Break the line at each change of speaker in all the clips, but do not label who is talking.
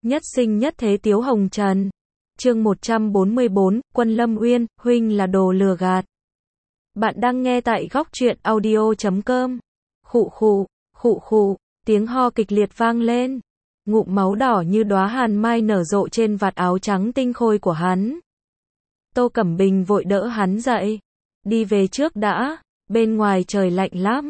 Nhất sinh nhất thế Tiếu Hồng Trần. Chương 144, Quân Lâm Uyên, huynh là đồ lừa gạt. Bạn đang nghe tại góc truyện audio.com. Khụ khụ, tiếng ho kịch liệt vang lên. Ngụm máu đỏ như đóa hàn mai nở rộ trên vạt áo trắng tinh khôi của hắn. Tô Cẩm Bình vội đỡ hắn dậy. Đi về trước đã, bên ngoài trời lạnh lắm.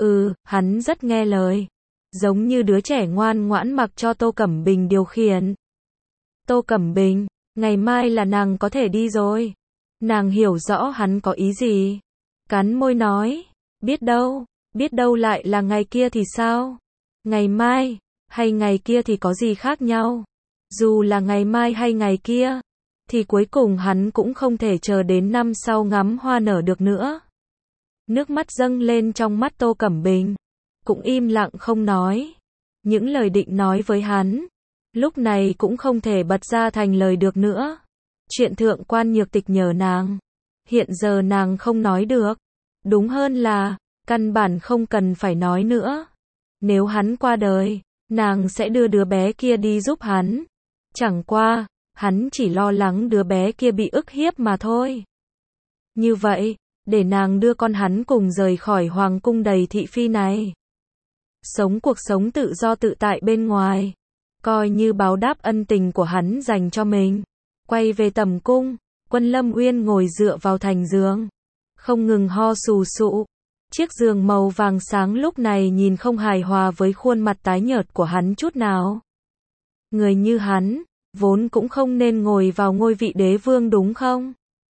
Hắn rất nghe lời. Giống như đứa trẻ ngoan ngoãn mặc cho Tô Cẩm Bình điều khiển. Tô Cẩm Bình, ngày mai là nàng có thể đi rồi. Nàng hiểu rõ hắn có ý gì. Cắn môi nói, biết đâu lại là ngày kia thì sao? Ngày mai, hay ngày kia thì có gì khác nhau? Dù là ngày mai hay ngày kia, thì cuối cùng hắn cũng không thể chờ đến năm sau ngắm hoa nở được nữa. Nước mắt dâng lên trong mắt Tô Cẩm Bình. Cũng im lặng không nói. Những lời định nói với hắn, lúc này cũng không thể bật ra thành lời được nữa. Chuyện thượng quan nhược tịch nhờ nàng, hiện giờ nàng không nói được. Đúng hơn là, căn bản không cần phải nói nữa. Nếu hắn qua đời, nàng sẽ đưa đứa bé kia đi giúp hắn. Chẳng qua, hắn chỉ lo lắng đứa bé kia bị ức hiếp mà thôi. Như vậy, để nàng đưa con hắn cùng rời khỏi hoàng cung đầy thị phi này. Sống cuộc sống tự do tự tại bên ngoài, coi như báo đáp ân tình của hắn dành cho mình. Quay về tầm cung, Quân Lâm Uyên ngồi dựa vào thành giường, không ngừng ho sù sụ. Chiếc giường màu vàng sáng lúc này nhìn không hài hòa với khuôn mặt tái nhợt của hắn chút nào. Người như hắn, vốn cũng không nên ngồi vào ngôi vị đế vương đúng không?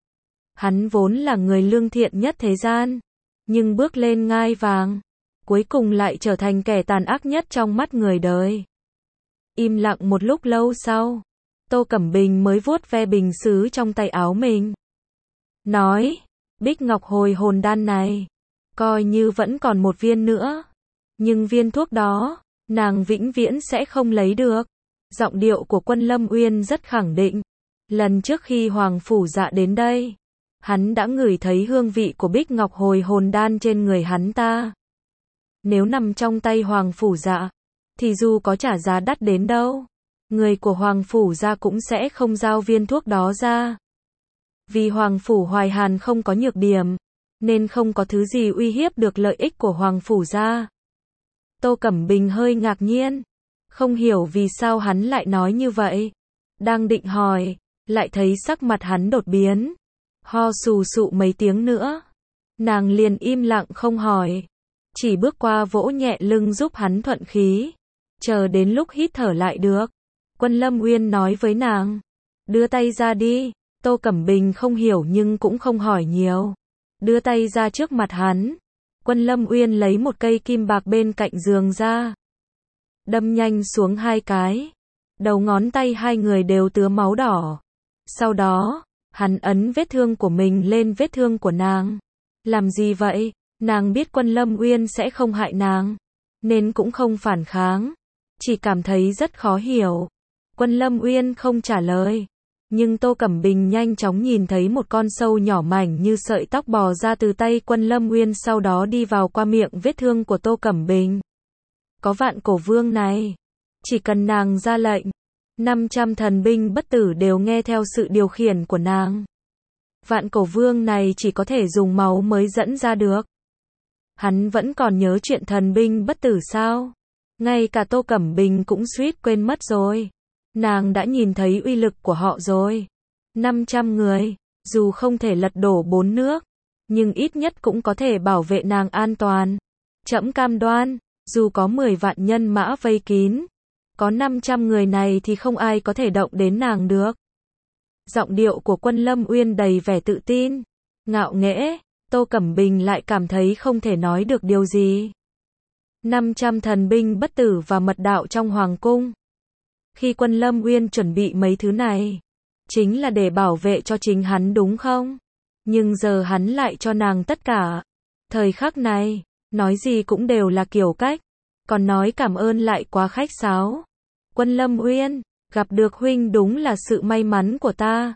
Hắn vốn là người lương thiện nhất thế gian, nhưng bước lên ngai vàng, cuối cùng lại trở thành kẻ tàn ác nhất trong mắt người đời. Im lặng một lúc lâu sau, Tô Cẩm Bình mới vuốt ve bình sứ trong tay áo mình. Nói, Bích Ngọc hồi hồn đan này, coi như vẫn còn một viên nữa. Nhưng viên thuốc đó, nàng vĩnh viễn sẽ không lấy được. Giọng điệu của Quân Lâm Uyên rất khẳng định. Lần trước khi Hoàng Phủ Dạ đến đây, hắn đã ngửi thấy hương vị của Bích Ngọc hồi hồn đan trên người hắn ta. Nếu nằm trong tay Hoàng Phủ Dạ, thì dù có trả giá đắt đến đâu, người của Hoàng Phủ Dạ cũng sẽ không giao viên thuốc đó ra. Vì Hoàng Phủ Hoài Hàn không có nhược điểm, nên không có thứ gì uy hiếp được lợi ích của Hoàng Phủ Dạ. Tô Cẩm Bình hơi ngạc nhiên, không hiểu vì sao hắn lại nói như vậy. Đang định hỏi, lại thấy sắc mặt hắn đột biến, ho sù sụ mấy tiếng nữa. Nàng liền im lặng không hỏi, chỉ bước qua vỗ nhẹ lưng giúp hắn thuận khí, chờ đến lúc hít thở lại được. Quân Lâm Uyên nói với nàng, đưa tay ra đi. Tô Cẩm Bình không hiểu nhưng cũng không hỏi nhiều, đưa tay ra trước mặt hắn. Quân Lâm Uyên lấy một cây kim bạc bên cạnh giường ra, đâm nhanh xuống 2 cái, đầu ngón tay hai người đều tứa máu đỏ. Sau đó, hắn ấn vết thương của mình lên vết thương của nàng. Làm gì vậy? Nàng biết Quân Lâm Uyên sẽ không hại nàng, nên cũng không phản kháng, chỉ cảm thấy rất khó hiểu. Quân Lâm Uyên không trả lời, nhưng Tô Cẩm Bình nhanh chóng nhìn thấy một con sâu nhỏ mảnh như sợi tóc bò ra từ tay Quân Lâm Uyên, sau đó đi vào qua miệng vết thương của Tô Cẩm Bình. Có Vạn Cổ Vương này, chỉ cần nàng ra lệnh, 500 thần binh bất tử đều nghe theo sự điều khiển của nàng. Vạn Cổ Vương này chỉ có thể dùng máu mới dẫn ra được. Hắn vẫn còn nhớ chuyện thần binh bất tử sao? Ngay cả Tô Cẩm Bình cũng suýt quên mất rồi. Nàng đã nhìn thấy uy lực của họ rồi. 500 người, dù không thể lật đổ 4 nước, nhưng ít nhất cũng có thể bảo vệ nàng an toàn. Trẫm cam đoan, dù có 10 vạn nhân mã vây kín, có 500 người này thì không ai có thể động đến nàng được. Giọng điệu của Quân Lâm Uyên đầy vẻ tự tin, ngạo nghễ. Tô Cẩm Bình lại cảm thấy không thể nói được điều gì. 500 thần binh bất tử và mật đạo trong hoàng cung. Khi Quân Lâm Uyên chuẩn bị mấy thứ này, chính là để bảo vệ cho chính hắn đúng không? Nhưng giờ hắn lại cho nàng tất cả. Thời khắc này, nói gì cũng đều là kiểu cách, còn nói cảm ơn lại quá khách sáo. Quân Lâm Uyên, gặp được huynh đúng là sự may mắn của ta.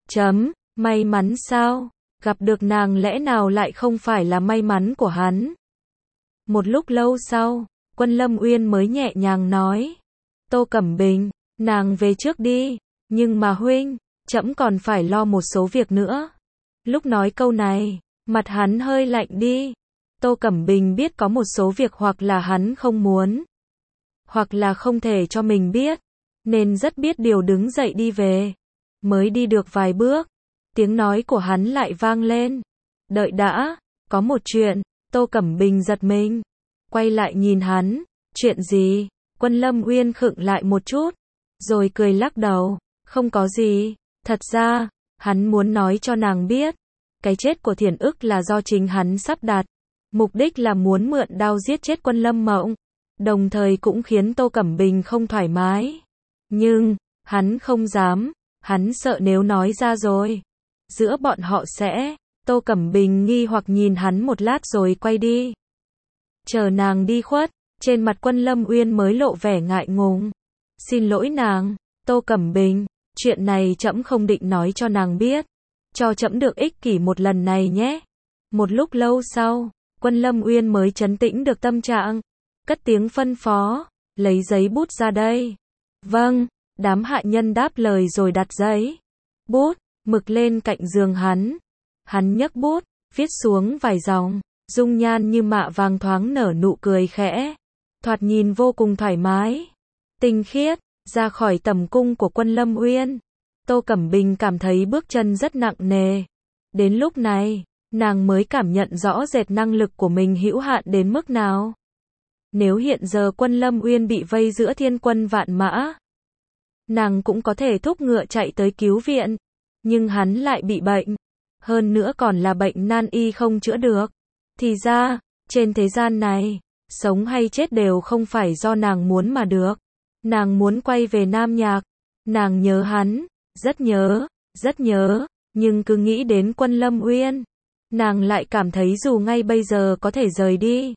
May mắn sao? Gặp được nàng lẽ nào lại không phải là may mắn của hắn? Một lúc lâu sau, Quân Lâm Uyên mới nhẹ nhàng nói, Tô Cẩm Bình, Nàng về trước đi, nhưng mà huynh, trẫm còn phải lo một số việc nữa. Lúc nói câu này, mặt hắn hơi lạnh đi. Tô Cẩm Bình biết có một số việc hoặc là hắn không muốn, hoặc là không thể cho mình biết, nên rất biết điều đứng dậy đi về. Mới đi được vài bước, tiếng nói của hắn lại vang lên. Đợi đã, có một chuyện. Tô Cẩm Bình giật mình, quay lại nhìn hắn. Chuyện gì? Quân Lâm Uyên khựng lại một chút, rồi cười lắc đầu. Không có gì, thật ra, hắn muốn nói cho nàng biết, cái chết của Thiển Ức là do chính hắn sắp đặt. Mục đích là muốn mượn đao giết chết Quân Lâm Mộng, đồng thời cũng khiến Tô Cẩm Bình không thoải mái. Nhưng, hắn không dám, hắn sợ nếu nói ra rồi, giữa bọn họ sẽ. Tô Cẩm Bình nghi hoặc nhìn hắn một lát rồi quay đi. Chờ nàng đi khuất, trên mặt Quân Lâm Uyên mới lộ vẻ ngại ngùng. Xin lỗi nàng, Tô Cẩm Bình, chuyện này trẫm không định nói cho nàng biết. Cho trẫm được ích kỷ một lần này nhé. Một lúc lâu sau, Quân Lâm Uyên mới trấn tĩnh được tâm trạng, cất tiếng phân phó, lấy giấy bút ra đây. Vâng, đám hạ nhân đáp lời rồi đặt giấy, bút, mực lên cạnh giường hắn. Hắn nhấc bút, viết xuống vài dòng, dung nhan như mạ vàng thoáng nở nụ cười khẽ, thoạt nhìn vô cùng thoải mái, tinh khiết. Ra khỏi tầm cung của Quân Lâm Uyên, Tô Cẩm Bình cảm thấy bước chân rất nặng nề. Đến lúc này, nàng mới cảm nhận rõ rệt năng lực của mình hữu hạn đến mức nào. Nếu hiện giờ Quân Lâm Uyên bị vây giữa thiên quân vạn mã, nàng cũng có thể thúc ngựa chạy tới cứu viện. Nhưng hắn lại bị bệnh, hơn nữa còn là bệnh nan y không chữa được. Thì ra, trên thế gian này, sống hay chết đều không phải do nàng muốn mà được. Nàng muốn quay về Nam Nhạc, nàng nhớ hắn, rất nhớ, nhưng cứ nghĩ đến Quân Lâm Uyên, nàng lại cảm thấy dù ngay bây giờ có thể rời đi,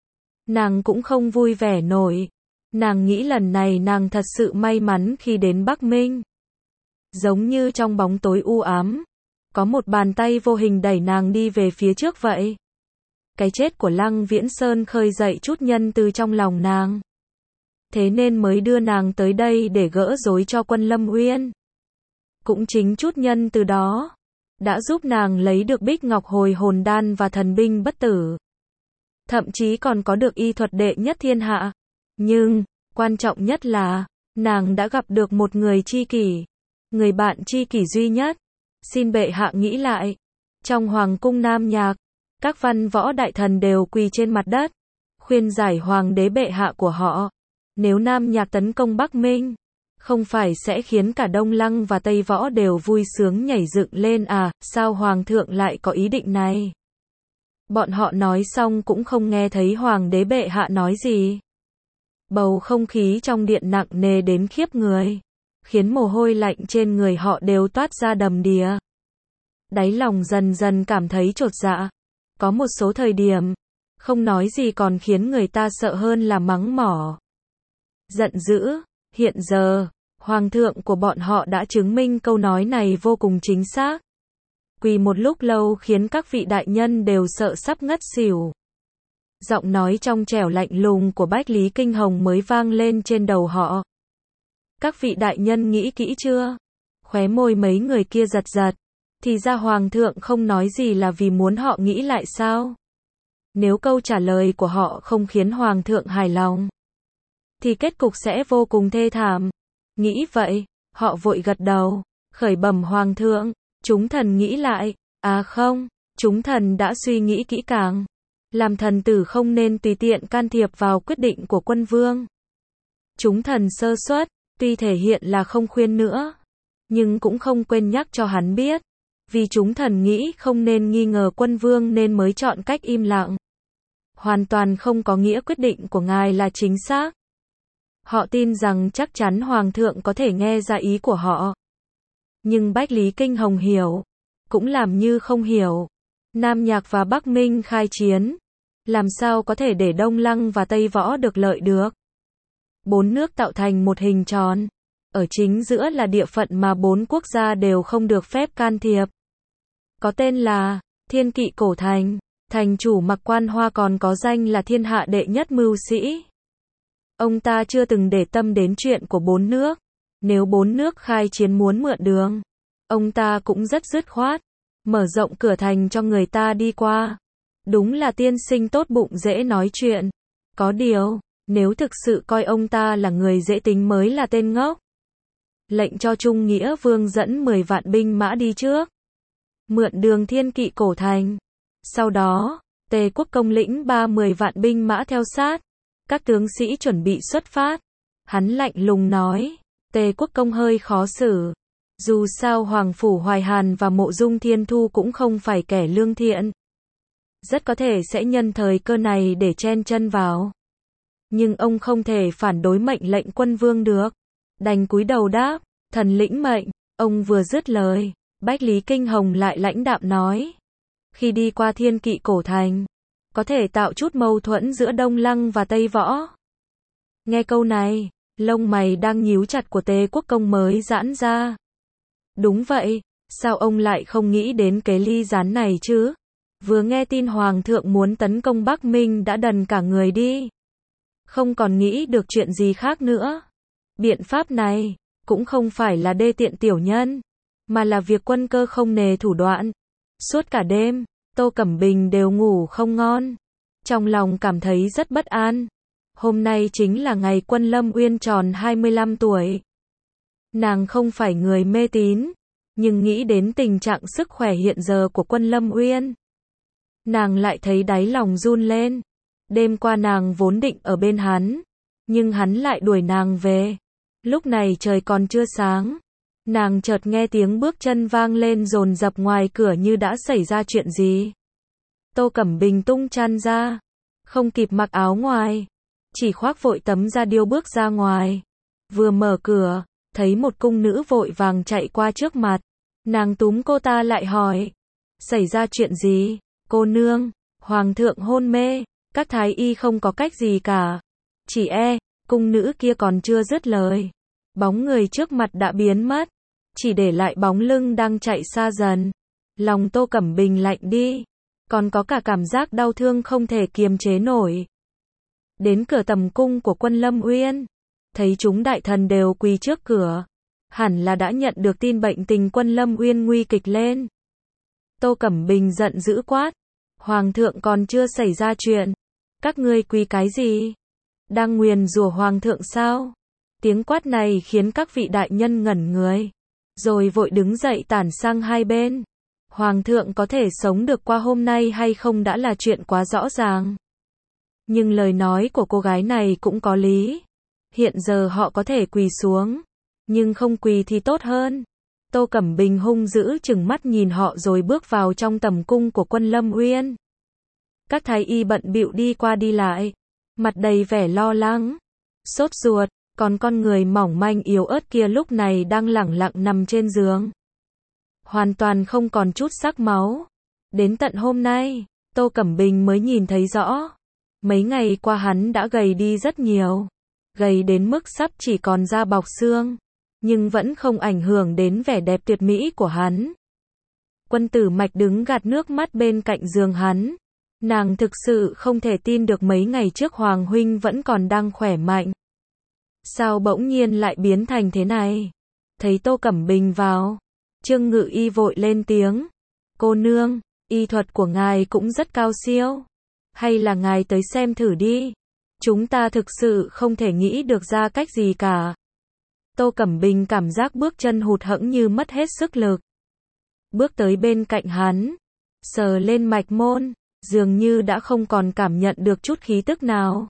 nàng cũng không vui vẻ nổi. Nàng nghĩ lần này nàng thật sự may mắn khi đến Bắc Minh. Giống như trong bóng tối u ám, có một bàn tay vô hình đẩy nàng đi về phía trước vậy. Cái chết của Lăng Viễn Sơn khơi dậy chút nhân từ trong lòng nàng. Thế nên mới đưa nàng tới đây để gỡ rối cho Quân Lâm Uyên. Cũng chính chút nhân từ đó, đã giúp nàng lấy được Bích Ngọc Hồi Hồn Đan và thần binh bất tử. Thậm chí còn có được y thuật đệ nhất thiên hạ. Nhưng, quan trọng nhất là, nàng đã gặp được một người tri kỷ, người bạn tri kỷ duy nhất. Xin bệ hạ nghĩ lại, trong Hoàng cung Nam Nhạc, các văn võ đại thần đều quỳ trên mặt đất, khuyên giải hoàng đế bệ hạ của họ. Nếu Nam Nhạc tấn công Bắc Minh, không phải sẽ khiến cả Đông Lăng và Tây Võ đều vui sướng nhảy dựng lên à, sao Hoàng thượng lại có ý định này? Bọn họ nói xong cũng không nghe thấy Hoàng đế bệ hạ nói gì. Bầu không khí trong điện nặng nề đến khiếp người, khiến mồ hôi lạnh trên người họ đều toát ra đầm đìa. Đáy lòng dần dần cảm thấy chột dạ. Có một số thời điểm, không nói gì còn khiến người ta sợ hơn là mắng mỏ. Giận dữ, hiện giờ, Hoàng thượng của bọn họ đã chứng minh câu nói này vô cùng chính xác. Quỳ một lúc lâu khiến các vị đại nhân đều sợ sắp ngất xỉu. Giọng nói trong trẻo lạnh lùng của Bách Lý Kinh Hồng mới vang lên trên đầu họ. Các vị đại nhân nghĩ kỹ chưa? Khóe môi mấy người kia giật giật. Thì ra Hoàng thượng không nói gì là vì muốn họ nghĩ lại sao? Nếu câu trả lời của họ không khiến Hoàng thượng hài lòng, thì kết cục sẽ vô cùng thê thảm. Nghĩ vậy, họ vội gật đầu, khởi bẩm Hoàng thượng, chúng thần nghĩ lại. À không, chúng thần đã suy nghĩ kỹ càng. Làm thần tử không nên tùy tiện can thiệp vào quyết định của quân vương. Chúng thần sơ suất, tuy thể hiện là không khuyên nữa, nhưng cũng không quên nhắc cho hắn biết. Vì chúng thần nghĩ không nên nghi ngờ quân vương nên mới chọn cách im lặng. Hoàn toàn không có nghĩa quyết định của ngài là chính xác. Họ tin rằng chắc chắn Hoàng thượng có thể nghe ra ý của họ. Nhưng Bách Lý Kinh Hồng hiểu, cũng làm như không hiểu. Nam Nhạc và Bắc Minh khai chiến, làm sao có thể để Đông Lăng và Tây Võ được lợi được. 4 nước tạo thành một hình tròn, ở chính giữa là địa phận mà 4 quốc gia đều không được phép can thiệp. Có tên là Thiên Kỵ Cổ Thành, thành chủ Mặc Quan Hoa còn có danh là thiên hạ đệ nhất mưu sĩ. Ông ta chưa từng để tâm đến chuyện của 4 nước, Nếu bốn nước khai chiến muốn mượn đường, ông ta cũng rất dứt khoát, mở rộng cửa thành cho người ta đi qua. Đúng là tiên sinh tốt bụng dễ nói chuyện. Có điều, nếu thực sự coi ông ta là người dễ tính mới là tên ngốc. Lệnh cho Trung Nghĩa Vương dẫn 10 vạn binh mã đi trước, mượn đường Thiên Kỵ Cổ Thành. Sau đó, Tề Quốc Công lĩnh 30 vạn binh mã theo sát. Các tướng sĩ chuẩn bị xuất phát. Hắn lạnh lùng nói, Tề Quốc Công hơi khó xử. Dù sao Hoàng Phủ Hoài Hàn và Mộ Dung Thiên Thu cũng không phải kẻ lương thiện. Rất có thể sẽ nhân thời cơ này để chen chân vào. Nhưng ông không thể phản đối mệnh lệnh quân vương được. Đành cúi đầu đáp, thần lĩnh mệnh. Ông vừa dứt lời, Bách Lý Kinh Hồng lại lãnh đạm nói. Khi đi qua Thiên Kỵ Cổ Thành, có thể tạo chút mâu thuẫn giữa Đông Lăng và Tây Võ. Nghe câu này, lông mày đang nhíu chặt của Tề Quốc Công mới giãn ra. Đúng vậy, sao ông lại không nghĩ đến kế ly gián này chứ? Vừa nghe tin Hoàng thượng muốn tấn công Bắc Minh đã đần cả người đi. Không còn nghĩ được chuyện gì khác nữa. Biện pháp này, cũng không phải là đê tiện tiểu nhân, mà là việc quân cơ không nề thủ đoạn. Suốt cả đêm, Tô Cẩm Bình đều ngủ không ngon. Trong lòng cảm thấy rất bất an. Hôm nay chính là ngày Quân Lâm Uyên tròn 25 tuổi. Nàng không phải người mê tín, nhưng nghĩ đến tình trạng sức khỏe hiện giờ của Quân Lâm Uyên, nàng lại thấy đáy lòng run lên. Đêm qua nàng vốn định ở bên hắn, nhưng hắn lại đuổi nàng về. Lúc này trời còn chưa sáng, nàng chợt nghe tiếng bước chân vang lên dồn dập ngoài cửa như đã xảy ra chuyện gì. Tô Cẩm Bình tung chăn ra, không kịp mặc áo ngoài, chỉ khoác vội tấm da điêu bước ra ngoài. Vừa mở cửa, thấy một cung nữ vội vàng chạy qua trước mặt. Nàng túm cô ta lại hỏi, xảy ra chuyện gì? Cô nương, Hoàng thượng hôn mê, các thái y không có cách gì cả. Chỉ cung nữ kia còn chưa dứt lời, bóng người trước mặt đã biến mất, chỉ để lại bóng lưng đang chạy xa dần. Lòng Tô Cẩm Bình lạnh đi, còn có cả cảm giác đau thương không thể kiềm chế nổi. Đến cửa tầm cung của Quân Lâm Uyên, thấy chúng đại thần đều quỳ trước cửa, hẳn là đã nhận được tin bệnh tình Quân Lâm Uyên nguy kịch lên. Tô Cẩm Bình giận dữ quát, Hoàng thượng còn chưa xảy ra chuyện, các ngươi quỳ cái gì? Đang nguyền rủa Hoàng thượng sao? Tiếng quát này khiến các vị đại nhân ngẩn người, rồi vội đứng dậy tản sang hai bên. Hoàng thượng có thể sống được qua hôm nay hay không đã là chuyện quá rõ ràng. Nhưng lời nói của cô gái này cũng có lý. Hiện giờ họ có thể quỳ xuống, nhưng không quỳ thì tốt hơn. Tô Cẩm Bình hung dữ trừng mắt nhìn họ rồi bước vào trong tầm cung của Quân Lâm Uyên. Các thái y bận bịu đi qua đi lại, mặt đầy vẻ lo lắng, sốt ruột, còn con người mỏng manh yếu ớt kia lúc này đang lẳng lặng nằm trên giường, hoàn toàn không còn chút sắc máu. Đến tận hôm nay, Tô Cẩm Bình mới nhìn thấy rõ. Mấy ngày qua hắn đã gầy đi rất nhiều, gầy đến mức sắp chỉ còn da bọc xương, nhưng vẫn không ảnh hưởng đến vẻ đẹp tuyệt mỹ của hắn. Quân Tử Mạch đứng gạt nước mắt bên cạnh giường hắn. Nàng thực sự không thể tin được mấy ngày trước Hoàng huynh vẫn còn đang khỏe mạnh. Sao bỗng nhiên lại biến thành thế này? Thấy Tô Cẩm Bình vào, Trương Ngự Y vội lên tiếng. Cô nương, y thuật của ngài cũng rất cao siêu. Hay là ngài tới xem thử đi. Chúng ta thực sự không thể nghĩ được ra cách gì cả. Tô Cẩm Bình cảm giác bước chân hụt hẫng như mất hết sức lực. Bước tới bên cạnh hắn, sờ lên mạch môn, dường như đã không còn cảm nhận được chút khí tức nào.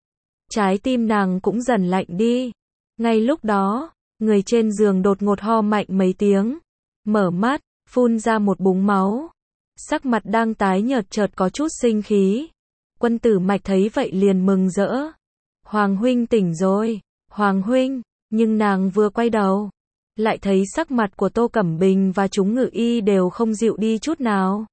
Trái tim nàng cũng dần lạnh đi. Ngay lúc đó, người trên giường đột ngột ho mạnh mấy tiếng, mở mắt, phun ra một búng máu. Sắc mặt đang tái nhợt chợt có chút sinh khí. Quân Tử Mạch thấy vậy liền mừng rỡ. Hoàng huynh tỉnh rồi, Hoàng huynh. Nhưng nàng vừa quay đầu, lại thấy sắc mặt của Tô Cẩm Bình và chúng ngự y đều không dịu đi chút nào.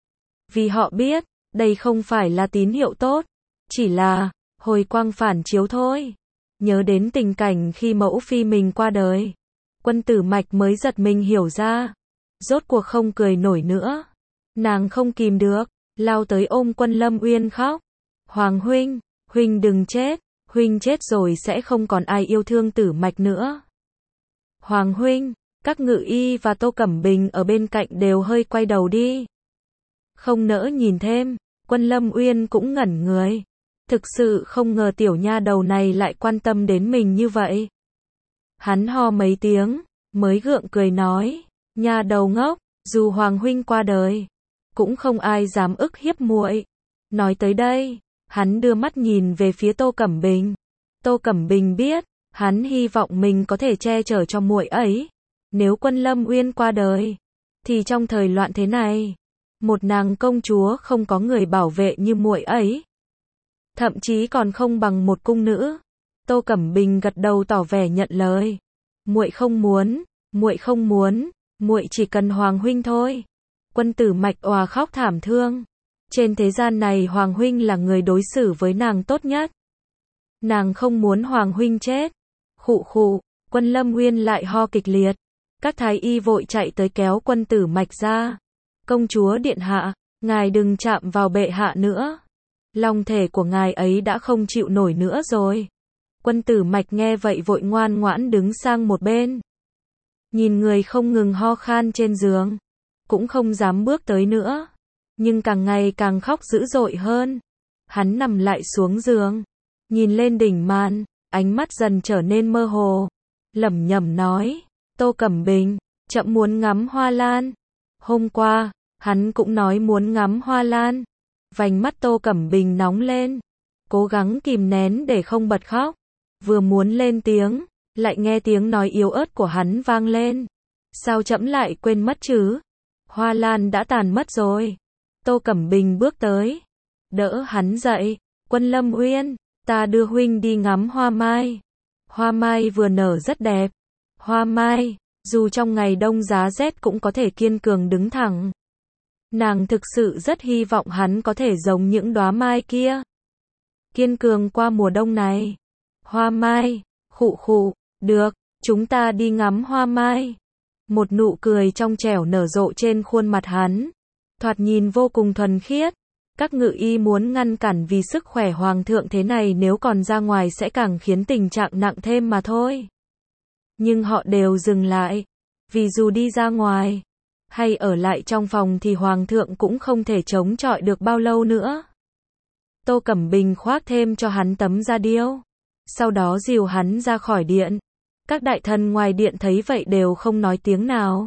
Vì họ biết, đây không phải là tín hiệu tốt, chỉ là hồi quang phản chiếu thôi. Nhớ đến tình cảnh khi mẫu phi mình qua đời, Quân Tử Mạch mới giật mình hiểu ra, rốt cuộc không cười nổi nữa. Nàng không kìm được, lao tới ôm Quân Lâm Uyên khóc. Hoàng huynh, huynh đừng chết, huynh chết rồi sẽ không còn ai yêu thương Tử Mạch nữa. Hoàng huynh, các ngự y và Tô Cẩm Bình ở bên cạnh đều hơi quay đầu đi. Không nỡ nhìn thêm, Quân Lâm Uyên cũng ngẩn người. Thực sự không ngờ tiểu nha đầu này lại quan tâm đến mình như vậy. Hắn ho mấy tiếng, mới gượng cười nói, nha đầu ngốc, dù Hoàng huynh qua đời, cũng không ai dám ức hiếp muội. Nói tới đây, hắn đưa mắt nhìn về phía Tô Cẩm Bình. Tô Cẩm Bình biết, hắn hy vọng mình có thể che chở cho muội ấy. Nếu Quân Lâm Uyên qua đời, thì trong thời loạn thế này, một nàng công chúa không có người bảo vệ như muội ấy, thậm chí còn không bằng một cung nữ. Tô Cẩm Bình gật đầu tỏ vẻ nhận lời. Muội không muốn, muội không muốn, muội chỉ cần Hoàng huynh thôi. Quân Tử Mạch òa khóc thảm thương. Trên thế gian này Hoàng huynh là người đối xử với nàng tốt nhất. Nàng không muốn Hoàng huynh chết. Khụ khụ, Quân Lâm Uyên lại ho kịch liệt. Các thái y vội chạy tới kéo Quân Tử Mạch ra. Công chúa điện hạ, ngài đừng chạm vào bệ hạ nữa. Long thể của ngài ấy đã không chịu nổi nữa rồi. Quân Tử Mạch nghe vậy vội ngoan ngoãn đứng sang một bên. Nhìn người không ngừng ho khan trên giường, cũng không dám bước tới nữa. Nhưng càng ngày càng khóc dữ dội hơn. Hắn nằm lại xuống giường, nhìn lên đỉnh màn, ánh mắt dần trở nên mơ hồ. Lẩm nhẩm nói, Tô Cẩm Bình, trẫm muốn ngắm hoa lan. Hôm qua, hắn cũng nói muốn ngắm hoa lan. Vành mắt Tô Cẩm Bình nóng lên, cố gắng kìm nén để không bật khóc. Vừa muốn lên tiếng, lại nghe tiếng nói yếu ớt của hắn vang lên. Sao trẫm lại quên mất chứ? Hoa lan đã tàn mất rồi. Tô Cẩm Bình bước tới, đỡ hắn dậy. Quân Lâm Uyên, ta đưa huynh đi ngắm hoa mai. Hoa mai vừa nở rất đẹp. Hoa mai, dù trong ngày đông giá rét cũng có thể kiên cường đứng thẳng. Nàng thực sự rất hy vọng hắn có thể giống những đóa mai kia, kiên cường qua mùa đông này. Hoa mai, khụ khụ, được, chúng ta đi ngắm hoa mai. Một nụ cười trong trẻo nở rộ trên khuôn mặt hắn, thoạt nhìn vô cùng thuần khiết. Các ngự y muốn ngăn cản vì sức khỏe hoàng thượng thế này nếu còn ra ngoài sẽ càng khiến tình trạng nặng thêm mà thôi. Nhưng họ đều dừng lại, vì dù đi ra ngoài, hay ở lại trong phòng thì hoàng thượng cũng không thể chống chọi được bao lâu nữa. Tô Cẩm Bình khoác thêm cho hắn tấm da điêu, sau đó dìu hắn ra khỏi điện. Các đại thần ngoài điện thấy vậy đều không nói tiếng nào.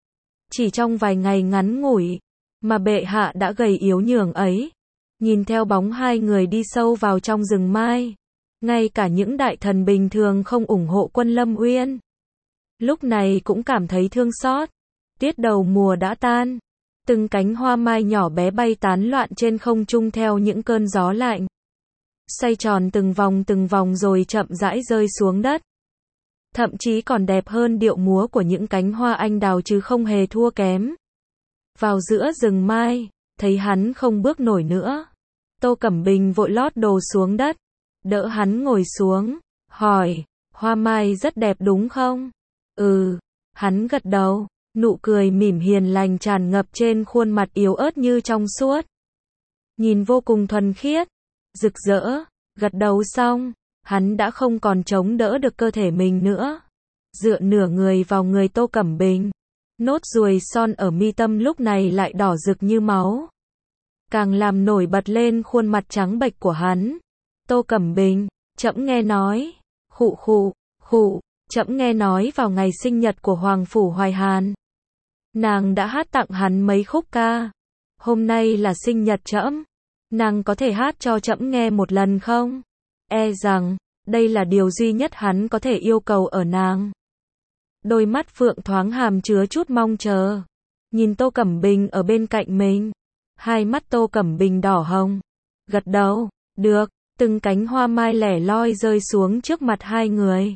Chỉ trong vài ngày ngắn ngủi, mà bệ hạ đã gầy yếu nhường ấy. Nhìn theo bóng hai người đi sâu vào trong rừng mai, ngay cả những đại thần bình thường không ủng hộ Quân Lâm Uyên, lúc này cũng cảm thấy thương xót. Tiết đầu mùa đã tan, từng cánh hoa mai nhỏ bé bay tán loạn trên không trung theo những cơn gió lạnh, xoay tròn từng vòng rồi chậm rãi rơi xuống đất. Thậm chí còn đẹp hơn điệu múa của những cánh hoa anh đào chứ không hề thua kém. Vào giữa rừng mai, thấy hắn không bước nổi nữa. Tô Cẩm Bình vội lót đồ xuống đất, đỡ hắn ngồi xuống, hỏi, hoa mai rất đẹp đúng không? Ừ, hắn gật đầu, nụ cười mỉm hiền lành tràn ngập trên khuôn mặt yếu ớt như trong suốt. Nhìn vô cùng thuần khiết, rực rỡ. Gật đầu xong, hắn đã không còn chống đỡ được cơ thể mình nữa. Dựa nửa người vào người Tô Cẩm Bình. Nốt ruồi son ở mi tâm lúc này lại đỏ rực như máu, càng làm nổi bật lên khuôn mặt trắng bệch của hắn. Tô Cẩm Bình, trẫm nghe nói, khụ khụ, khụ, trẫm nghe nói vào ngày sinh nhật của Hoàng phủ Hoài Hàn, nàng đã hát tặng hắn mấy khúc ca. Hôm nay là sinh nhật trẫm, nàng có thể hát cho trẫm nghe một lần không? E rằng, đây là điều duy nhất hắn có thể yêu cầu ở nàng. Đôi mắt phượng thoáng hàm chứa chút mong chờ, nhìn Tô Cẩm Bình ở bên cạnh mình. Hai mắt Tô Cẩm Bình đỏ hồng, gật đầu, được. Từng cánh hoa mai lẻ loi rơi xuống trước mặt hai người.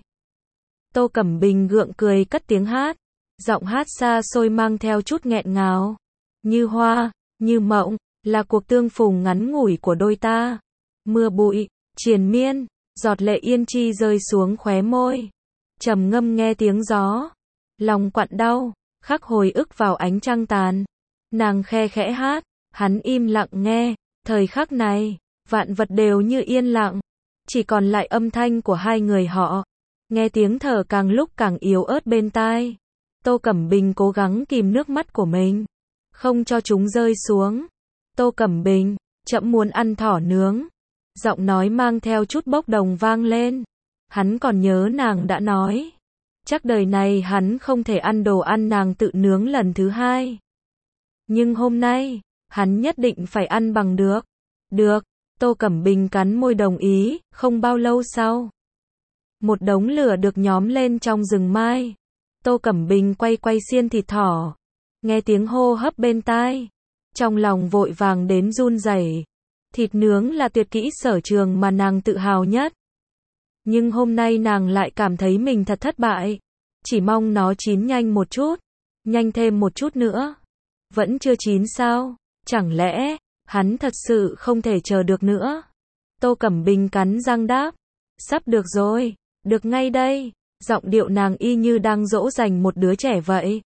Tô Cẩm Bình gượng cười cất tiếng hát, giọng hát xa xôi mang theo chút nghẹn ngào. Như hoa, như mộng, là cuộc tương phùng ngắn ngủi của đôi ta. Mưa bụi, triền miên, giọt lệ yên chi rơi xuống khóe môi. Trầm ngâm nghe tiếng gió, lòng quặn đau, khắc hồi ức vào ánh trăng tàn. Nàng khe khẽ hát, hắn im lặng nghe. Thời khắc này, vạn vật đều như yên lặng, chỉ còn lại âm thanh của hai người họ. Nghe tiếng thở càng lúc càng yếu ớt bên tai. Tô Cẩm Bình cố gắng kìm nước mắt của mình, không cho chúng rơi xuống. Tô Cẩm Bình, trẫm muốn ăn thỏ nướng. Giọng nói mang theo chút bốc đồng vang lên. Hắn còn nhớ nàng đã nói, chắc đời này hắn không thể ăn đồ ăn nàng tự nướng lần thứ hai. Nhưng hôm nay, hắn nhất định phải ăn bằng được. Được, Tô Cẩm Bình cắn môi đồng ý. Không bao lâu sau, một đống lửa được nhóm lên trong rừng mai. Tô Cẩm Bình quay quay xiên thịt thỏ, nghe tiếng hô hấp bên tai, trong lòng vội vàng đến run rẩy. Thịt nướng là tuyệt kỹ sở trường mà nàng tự hào nhất. Nhưng hôm nay nàng lại cảm thấy mình thật thất bại. Chỉ mong nó chín nhanh một chút, nhanh thêm một chút nữa. Vẫn chưa chín sao? Chẳng lẽ hắn thật sự không thể chờ được nữa? Tô Cẩm Bình cắn răng đáp, sắp được rồi, được ngay đây. Giọng điệu nàng y như đang dỗ dành một đứa trẻ vậy.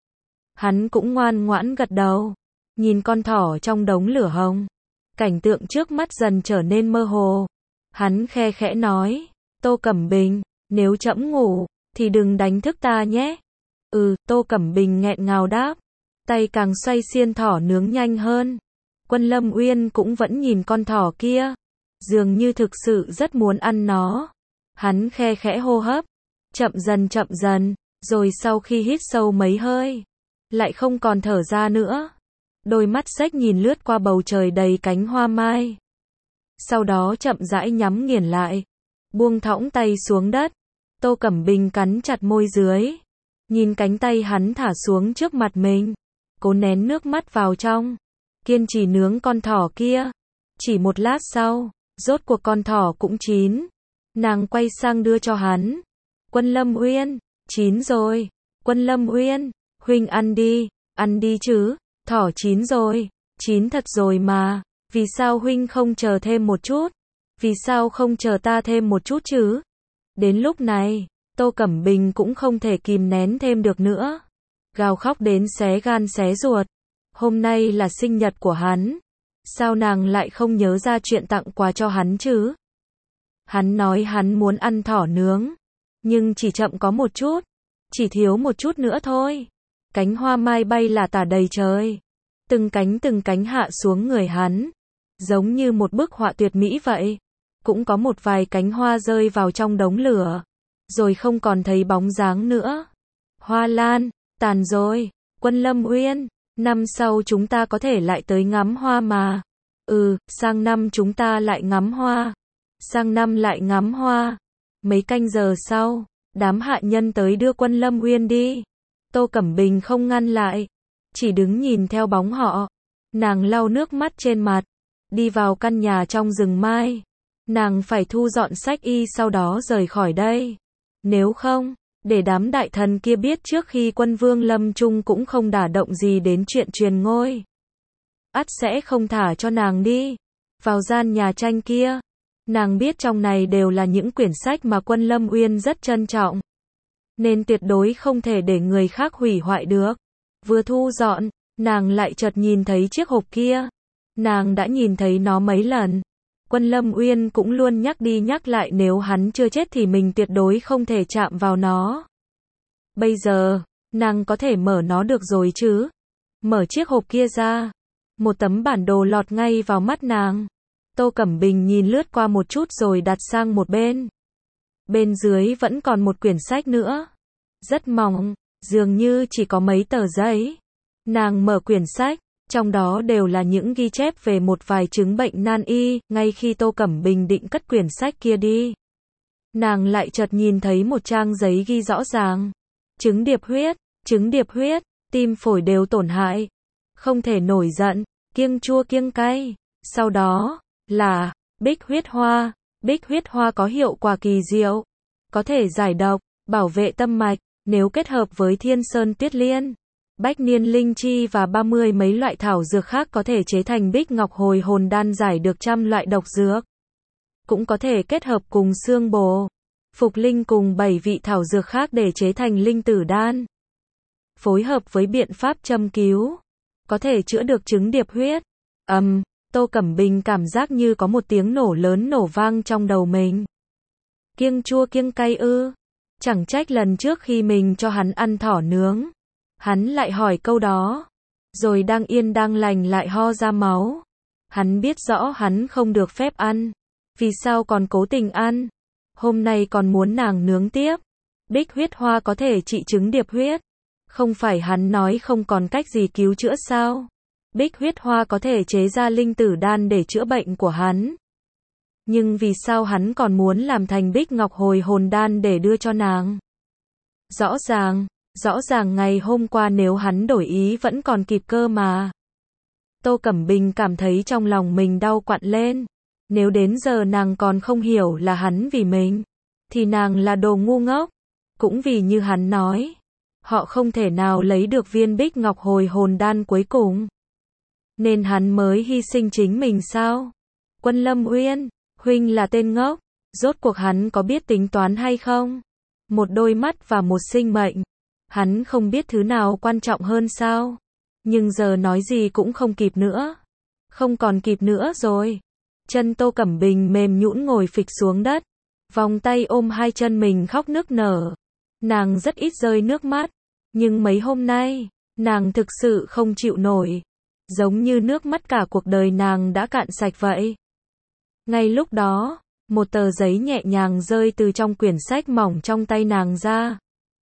Hắn cũng ngoan ngoãn gật đầu, nhìn con thỏ trong đống lửa hồng. Cảnh tượng trước mắt dần trở nên mơ hồ. Hắn khe khẽ nói, Tô Cẩm Bình, nếu trẫm ngủ, thì đừng đánh thức ta nhé. Tô Cẩm Bình nghẹn ngào đáp, tay càng xoay xiên thỏ nướng nhanh hơn. Quân Lâm Uyên cũng vẫn nhìn con thỏ kia, dường như thực sự rất muốn ăn nó. Hắn khe khẽ hô hấp, chậm dần, rồi sau khi hít sâu mấy hơi, lại không còn thở ra nữa. Đôi mắt xếch nhìn lướt qua bầu trời đầy cánh hoa mai. Sau đó chậm rãi nhắm nghiền lại, buông thõng tay xuống đất. Tô Cẩm Bình cắn chặt môi dưới, nhìn cánh tay hắn thả xuống trước mặt mình, cố nén nước mắt vào trong, kiên trì nướng con thỏ kia. Chỉ một lát sau, rốt cuộc con thỏ cũng chín. Nàng quay sang đưa cho hắn. Quân Lâm Uyên, chín rồi. Quân Lâm Uyên, huynh ăn đi chứ. Thỏ chín rồi, chín thật rồi mà. Vì sao huynh không chờ thêm một chút? Vì sao không chờ ta thêm một chút chứ? Đến lúc này, Tô Cẩm Bình cũng không thể kìm nén thêm được nữa. Gào khóc đến xé gan xé ruột. Hôm nay là sinh nhật của hắn. Sao nàng lại không nhớ ra chuyện tặng quà cho hắn chứ? Hắn nói hắn muốn ăn thỏ nướng. Nhưng chỉ chậm có một chút. Chỉ thiếu một chút nữa thôi. Cánh hoa mai bay là tả đầy trời. Từng cánh hạ xuống người hắn. Giống như một bức họa tuyệt mỹ vậy. Cũng có một vài cánh hoa rơi vào trong đống lửa. Rồi không còn thấy bóng dáng nữa. Hoa lan, tàn rồi. Quân Lâm Uyên, năm sau chúng ta có thể lại tới ngắm hoa mà. Sang năm chúng ta lại ngắm hoa. Sang năm lại ngắm hoa. Mấy canh giờ sau, đám hạ nhân tới đưa Quân Lâm Uyên đi. Tô Cẩm Bình không ngăn lại, chỉ đứng nhìn theo bóng họ. Nàng lau nước mắt trên mặt, đi vào căn nhà trong rừng mai. Nàng phải thu dọn sách y sau đó rời khỏi đây. Nếu không, để đám đại thần kia biết trước khi quân vương lâm chung cũng không đả động gì đến chuyện truyền ngôi. Ắt sẽ không thả cho nàng đi. Vào gian nhà tranh kia, nàng biết trong này đều là những quyển sách mà Quân Lâm Uyên rất trân trọng. Nên tuyệt đối không thể để người khác hủy hoại được. Vừa thu dọn, nàng lại chợt nhìn thấy chiếc hộp kia. Nàng đã nhìn thấy nó mấy lần. Quân Lâm Uyên cũng luôn nhắc đi nhắc lại nếu hắn chưa chết thì mình tuyệt đối không thể chạm vào nó. Bây giờ, nàng có thể mở nó được rồi chứ? Mở chiếc hộp kia ra. Một tấm bản đồ lọt ngay vào mắt nàng. Tô Cẩm Bình nhìn lướt qua một chút rồi đặt sang một bên. Bên dưới vẫn còn một quyển sách nữa. Rất mỏng, dường như chỉ có mấy tờ giấy. Nàng mở quyển sách, trong đó đều là những ghi chép về một vài chứng bệnh nan y. Ngay khi Tô Cẩm Bình định cất quyển sách kia đi, nàng lại chợt nhìn thấy một trang giấy ghi rõ ràng. Chứng điệp huyết, tim phổi đều tổn hại. Không thể nổi giận, kiêng chua kiêng cay. Sau đó, là bích huyết hoa. Bích huyết hoa có hiệu quả kỳ diệu, có thể giải độc, bảo vệ tâm mạch. Nếu kết hợp với thiên sơn tuyết liên, bách niên linh chi và 30 mấy loại thảo dược khác có thể chế thành bích ngọc hồi hồn đan giải được trăm loại độc dược. Cũng có thể kết hợp cùng xương bồ, phục linh cùng 7 vị thảo dược khác để chế thành linh tử đan. Phối hợp với biện pháp châm cứu, có thể chữa được chứng điệp huyết. Tô Cẩm Bình cảm giác như có một tiếng nổ lớn nổ vang trong đầu mình. Kiêng chua kiêng cay ư? Chẳng trách lần trước khi mình cho hắn ăn thỏ nướng, hắn lại hỏi câu đó, rồi đang yên đang lành lại ho ra máu. Hắn biết rõ hắn không được phép ăn, vì sao còn cố tình ăn, hôm nay còn muốn nàng nướng tiếp. Bích huyết hoa có thể trị chứng điệp huyết, không phải hắn nói không còn cách gì cứu chữa sao? Bích huyết hoa có thể chế ra linh tử đan để chữa bệnh của hắn. Nhưng vì sao hắn còn muốn làm thành bích ngọc hồi hồn đan để đưa cho nàng? Rõ ràng ngày hôm qua nếu hắn đổi ý vẫn còn kịp cơ mà. Tô Cẩm Bình cảm thấy trong lòng mình đau quặn lên. Nếu đến giờ nàng còn không hiểu là hắn vì mình, thì nàng là đồ ngu ngốc. Cũng vì như hắn nói, họ không thể nào lấy được viên bích ngọc hồi hồn đan cuối cùng, nên hắn mới hy sinh chính mình sao? Quân Lâm Uyên, huynh là tên ngốc, rốt cuộc hắn có biết tính toán hay không? Một đôi mắt và một sinh mệnh, hắn không biết thứ nào quan trọng hơn sao? Nhưng giờ nói gì cũng không kịp nữa. Không còn kịp nữa rồi. Chân Tô Cẩm Bình mềm nhũn ngồi phịch xuống đất, vòng tay ôm hai chân mình khóc nức nở. Nàng rất ít rơi nước mắt, nhưng mấy hôm nay, nàng thực sự không chịu nổi. Giống như nước mắt cả cuộc đời nàng đã cạn sạch vậy. Ngay lúc đó, một tờ giấy nhẹ nhàng rơi từ trong quyển sách mỏng trong tay nàng ra.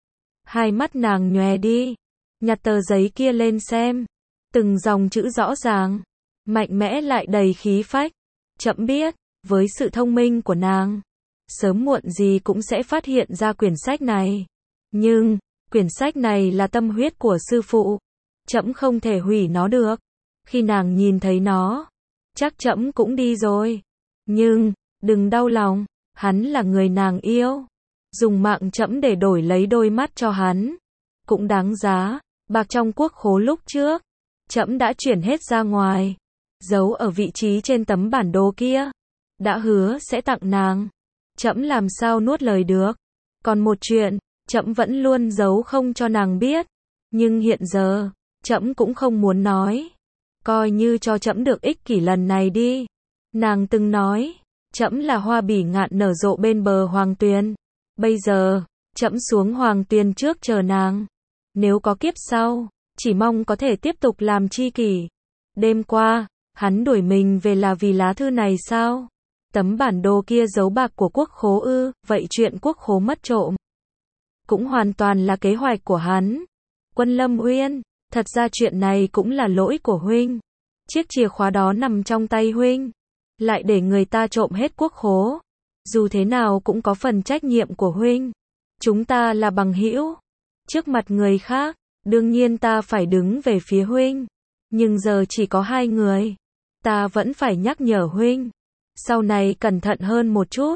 Hai mắt nàng nhòe đi, nhặt tờ giấy kia lên xem. Từng dòng chữ rõ ràng, mạnh mẽ lại đầy khí phách. Trẫm biết, với sự thông minh của nàng, sớm muộn gì cũng sẽ phát hiện ra quyển sách này. Nhưng, quyển sách này là tâm huyết của sư phụ. Trẫm không thể hủy nó được. Khi nàng nhìn thấy nó, chắc trẫm cũng đi rồi. Nhưng, đừng đau lòng, hắn là người nàng yêu. Dùng mạng trẫm để đổi lấy đôi mắt cho hắn, cũng đáng giá. Bạc trong quốc khố lúc trước, trẫm đã chuyển hết ra ngoài, giấu ở vị trí trên tấm bản đồ kia. Đã hứa sẽ tặng nàng. Trẫm làm sao nuốt lời được. Còn một chuyện, trẫm vẫn luôn giấu không cho nàng biết. Nhưng hiện giờ, trẫm cũng không muốn nói. Coi như cho trẫm được ích kỷ lần này đi. Nàng từng nói, trẫm là hoa bỉ ngạn nở rộ bên bờ Hoàng Tuyền. Bây giờ, trẫm xuống Hoàng Tuyền trước chờ nàng. Nếu có kiếp sau, chỉ mong có thể tiếp tục làm tri kỷ. Đêm qua, hắn đuổi mình về là vì lá thư này sao? Tấm bản đồ kia giấu bạc của quốc khố ư? Vậy chuyện quốc khố mất trộm cũng hoàn toàn là kế hoạch của hắn. Quân Lâm Uyên, thật ra chuyện này cũng là lỗi của huynh. Chiếc chìa khóa đó nằm trong tay huynh, lại để người ta trộm hết quốc khố. Dù thế nào cũng có phần trách nhiệm của huynh. Chúng ta là bằng hữu. Trước mặt người khác, đương nhiên ta phải đứng về phía huynh. Nhưng giờ chỉ có hai người. Ta vẫn phải nhắc nhở huynh. Sau này cẩn thận hơn một chút.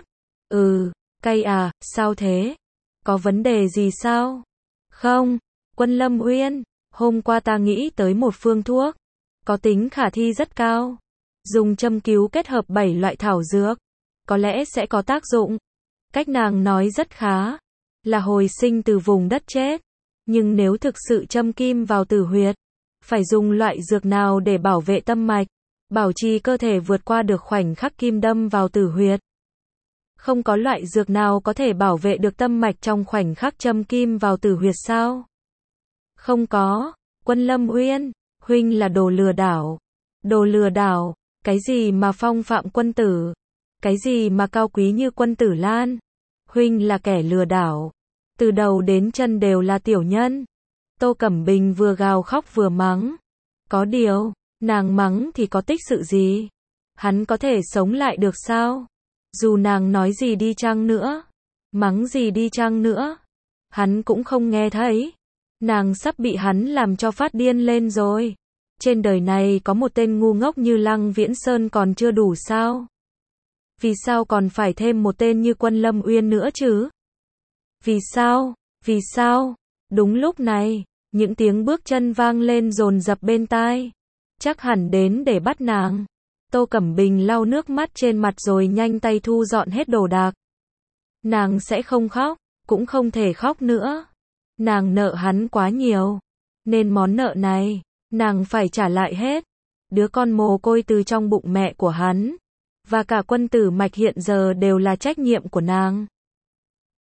Cay à, sao thế? Có vấn đề gì sao? Không, Quân Lâm Uyên, hôm qua ta nghĩ tới một phương thuốc, có tính khả thi rất cao. Dùng châm cứu kết hợp 7 loại thảo dược, có lẽ sẽ có tác dụng. Cách nàng nói rất khá, là hồi sinh từ vùng đất chết. Nhưng nếu thực sự châm kim vào tử huyệt, phải dùng loại dược nào để bảo vệ tâm mạch, bảo trì cơ thể vượt qua được khoảnh khắc kim đâm vào tử huyệt? Không có loại dược nào có thể bảo vệ được tâm mạch trong khoảnh khắc châm kim vào tử huyệt sao? Không có. Quân Lâm Uyên, huynh là đồ lừa đảo. Đồ lừa đảo, cái gì mà phong phạm quân tử? Cái gì mà cao quý như quân tử Lan? Huynh là kẻ lừa đảo. Từ đầu đến chân đều là tiểu nhân. Tô Cẩm Bình vừa gào khóc vừa mắng. Có điều, nàng mắng thì có tích sự gì? Hắn có thể sống lại được sao? Dù nàng nói gì đi chăng nữa, mắng gì đi chăng nữa, hắn cũng không nghe thấy. Nàng sắp bị hắn làm cho phát điên lên rồi. Trên đời này có một tên ngu ngốc như Lăng Viễn Sơn còn chưa đủ sao? Vì sao còn phải thêm một tên như Quân Lâm Uyên nữa chứ? Vì sao? Vì sao? Đúng lúc này, những tiếng bước chân vang lên dồn dập bên tai. Chắc hẳn đến để bắt nàng. Tô Cẩm Bình lau nước mắt trên mặt rồi nhanh tay thu dọn hết đồ đạc. Nàng sẽ không khóc, cũng không thể khóc nữa. Nàng nợ hắn quá nhiều, nên món nợ này, nàng phải trả lại hết. Đứa con mồ côi từ trong bụng mẹ của hắn, và cả quân tử mạch hiện giờ đều là trách nhiệm của nàng.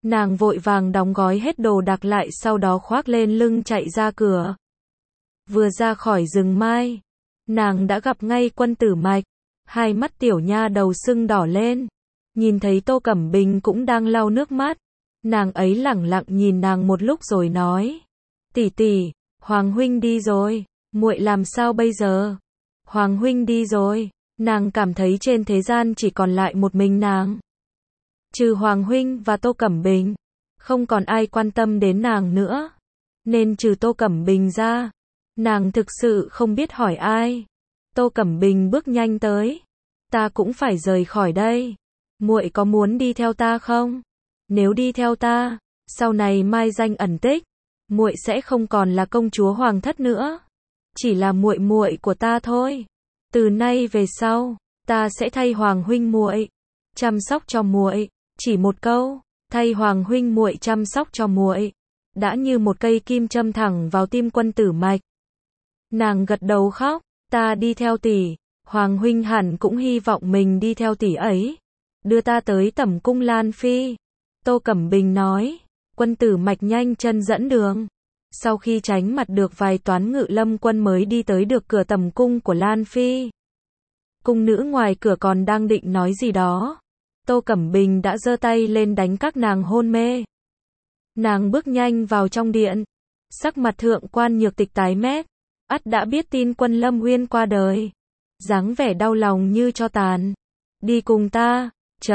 Nàng vội vàng đóng gói hết đồ đạc lại sau đó khoác lên lưng chạy ra cửa. Vừa ra khỏi rừng mai, nàng đã gặp ngay Quân Tử Mạch, hai mắt tiểu nha đầu sưng đỏ lên. Nhìn thấy Tô Cẩm Bình cũng đang lau nước mắt, nàng ấy lẳng lặng nhìn nàng một lúc rồi nói: "Tỷ tỷ, Hoàng huynh đi rồi, muội làm sao bây giờ?" "Hoàng huynh đi rồi." Nàng cảm thấy trên thế gian chỉ còn lại một mình nàng. Trừ Hoàng huynh và Tô Cẩm Bình, không còn ai quan tâm đến nàng nữa. Nên trừ Tô Cẩm Bình ra, nàng thực sự không biết hỏi ai. Tô Cẩm Bình bước nhanh tới. "Ta cũng phải rời khỏi đây. Muội có muốn đi theo ta không? Nếu đi theo ta, sau này mai danh ẩn tích, muội sẽ không còn là công chúa hoàng thất nữa, chỉ là muội muội của ta thôi. Từ nay về sau, ta sẽ thay Hoàng huynh muội chăm sóc cho muội." Chỉ một câu, thay Hoàng huynh muội chăm sóc cho muội, đã như một cây kim châm thẳng vào tim Quân Tử Mạch. Nàng gật đầu khóc, "Ta đi theo tỷ, Hoàng huynh hẳn cũng hy vọng mình đi theo tỷ ấy. Đưa ta tới Tẩm cung Lan Phi." Tô Cẩm Bình nói. Quân Tử Mạch nhanh chân dẫn đường. Sau khi tránh mặt được vài toán ngự lâm quân mới đi tới được cửa Tẩm cung của Lan Phi. Cung nữ ngoài cửa còn đang định nói gì đó. Tô Cẩm Bình đã giơ tay lên đánh các nàng hôn mê. Nàng bước nhanh vào trong điện. Sắc mặt Thượng quan Nhược Tịch tái mét. Ắt đã biết tin Quân Lâm Uyên qua đời. Dáng vẻ đau lòng như tro tàn. "Đi cùng ta."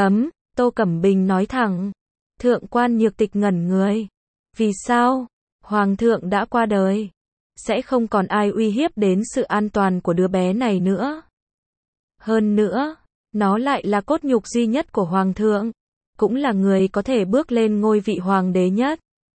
Tô Cẩm Bình nói thẳng. Thượng quan Nhược Tịch ngẩn người. Vì sao? Hoàng thượng đã qua đời. Sẽ không còn ai uy hiếp đến sự an toàn của đứa bé này nữa. Hơn nữa, nó lại là cốt nhục duy nhất của Hoàng thượng. Cũng là người có thể bước lên ngôi vị hoàng đế nhất.